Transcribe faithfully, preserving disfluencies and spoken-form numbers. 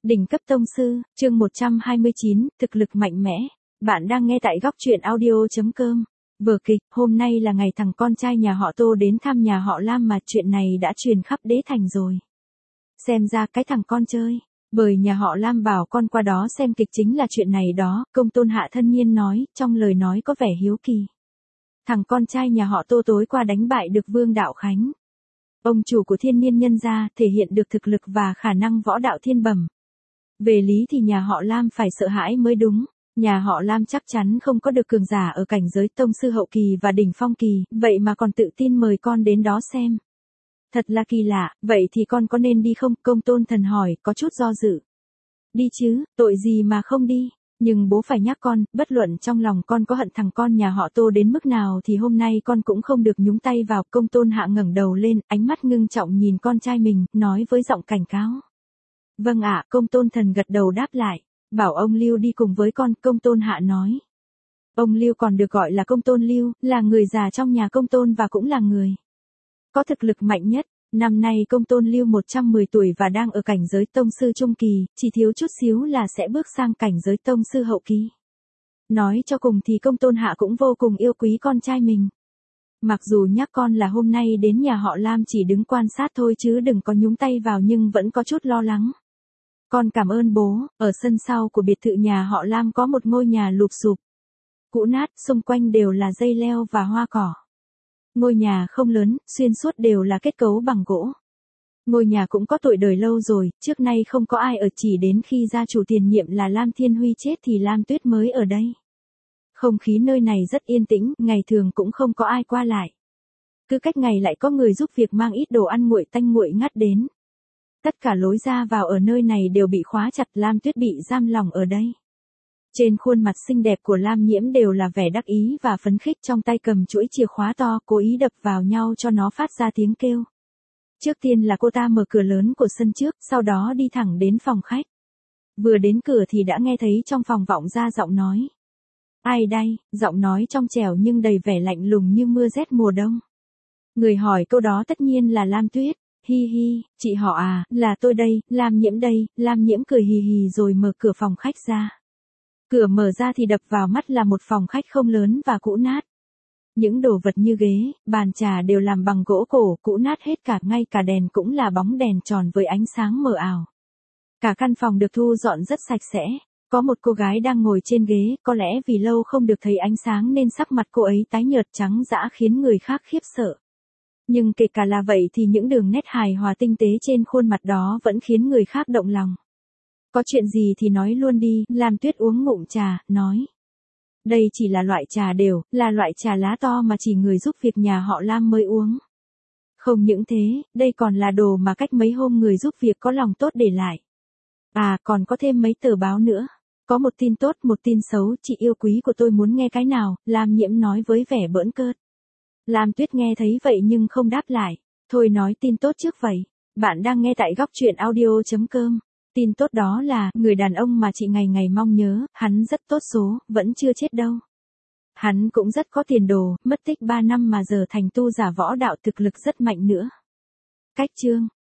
Đỉnh cấp tông sư, chương một trăm hai mươi chín, thực lực mạnh mẽ. Bạn đang nghe tại góc truyện audio chấm com. Vở kịch, hôm nay là ngày thằng con trai nhà họ Tô đến thăm nhà họ Lam mà chuyện này đã truyền khắp đế thành rồi. Xem ra cái thằng con chơi, bởi nhà họ Lam bảo con qua đó xem kịch chính là chuyện này đó, Công Tôn Hạ thân nhiên nói, trong lời nói có vẻ hiếu kỳ. Thằng con trai nhà họ Tô tối qua đánh bại được Vương Đạo Khánh. Ông chủ của Thiên Niên Nhân gia thể hiện được thực lực và khả năng võ đạo thiên bẩm. Về lý thì nhà họ Lam phải sợ hãi mới đúng, nhà họ Lam chắc chắn không có được cường giả ở cảnh giới tông sư hậu kỳ và đỉnh phong kỳ, vậy mà còn tự tin mời con đến đó xem. Thật là kỳ lạ, vậy thì con có nên đi không? Công Tôn Thần hỏi, có chút do dự. Đi chứ, tội gì mà không đi, nhưng bố phải nhắc con, bất luận trong lòng con có hận thằng con nhà họ Tô đến mức nào thì hôm nay con cũng không được nhúng tay vào. Công Tôn Hạ ngẩng đầu lên, ánh mắt ngưng trọng nhìn con trai mình, nói với giọng cảnh cáo. Vâng ạ, Công Tôn Thần gật đầu đáp lại, bảo ông Lưu đi cùng với con. Công Tôn Hạ nói. Ông Lưu còn được gọi là Công Tôn Lưu, là người già trong nhà Công Tôn và cũng là người có thực lực mạnh nhất. Năm nay Công Tôn Lưu một trăm mười tuổi và đang ở cảnh giới tông sư trung kỳ, chỉ thiếu chút xíu là sẽ bước sang cảnh giới tông sư hậu kỳ. Nói cho cùng thì Công Tôn Hạ cũng vô cùng yêu quý con trai mình. Mặc dù nhắc con là hôm nay đến nhà họ Lam chỉ đứng quan sát thôi chứ đừng có nhúng tay vào, nhưng vẫn có chút lo lắng. Con cảm ơn bố. Ở sân sau của biệt thự nhà họ Lam có một ngôi nhà lụp xụp, cũ nát, xung quanh đều là dây leo và hoa cỏ. Ngôi nhà không lớn, xuyên suốt đều là kết cấu bằng gỗ. Ngôi nhà cũng có tuổi đời lâu rồi, trước nay không có ai ở, chỉ đến khi gia chủ tiền nhiệm là Lam Thiên Huy chết thì Lam Tuyết mới ở đây. Không khí nơi này rất yên tĩnh, ngày thường cũng không có ai qua lại. Cứ cách ngày lại có người giúp việc mang ít đồ ăn nguội tanh nguội ngắt đến. Tất cả lối ra vào ở nơi này đều bị khóa chặt, Lam Tuyết bị giam lỏng ở đây. Trên khuôn mặt xinh đẹp của Lam Nhiễm đều là vẻ đắc ý và phấn khích, trong tay cầm chuỗi chìa khóa to, cố ý đập vào nhau cho nó phát ra tiếng kêu. Trước tiên là cô ta mở cửa lớn của sân trước, sau đó đi thẳng đến phòng khách. Vừa đến cửa thì đã nghe thấy trong phòng vọng ra giọng nói. Ai đây? Giọng nói trong trẻo nhưng đầy vẻ lạnh lùng như mưa rét mùa đông. Người hỏi câu đó tất nhiên là Lam Tuyết. Hi hi, chị họ à, là tôi đây, Lam Nhiễm đây. Lam Nhiễm cười hì hì rồi mở cửa phòng khách ra. Cửa mở ra thì đập vào mắt là một phòng khách không lớn và cũ nát. Những đồ vật như ghế, bàn trà đều làm bằng gỗ cổ, cũ nát hết cả, ngay cả đèn cũng là bóng đèn tròn với ánh sáng mờ ảo. Cả căn phòng được thu dọn rất sạch sẽ. Có một cô gái đang ngồi trên ghế, có lẽ vì lâu không được thấy ánh sáng nên sắc mặt cô ấy tái nhợt trắng dã khiến người khác khiếp sợ. Nhưng kể cả là vậy thì những đường nét hài hòa tinh tế trên khuôn mặt đó vẫn khiến người khác động lòng. Có chuyện gì thì nói luôn đi. Lam Tuyết uống ngụm trà, nói. Đây chỉ là loại trà đều, là loại trà lá to mà chỉ người giúp việc nhà họ Lam mới uống. Không những thế, đây còn là đồ mà cách mấy hôm người giúp việc có lòng tốt để lại. À, còn có thêm mấy tờ báo nữa. Có một tin tốt, một tin xấu, chị yêu quý của tôi muốn nghe cái nào? Lam Nhiễm nói với vẻ bỡn cợt. Lam Tuyết nghe thấy vậy nhưng không đáp lại. Thôi nói tin tốt trước vậy. Bạn đang nghe tại góc truyện audio chấm com. Tin tốt đó là, người đàn ông mà chị ngày ngày mong nhớ, hắn rất tốt số, vẫn chưa chết đâu. Hắn cũng rất có tiền đồ, mất tích ba năm mà giờ thành tu giả võ đạo, thực lực rất mạnh nữa. Cách chương.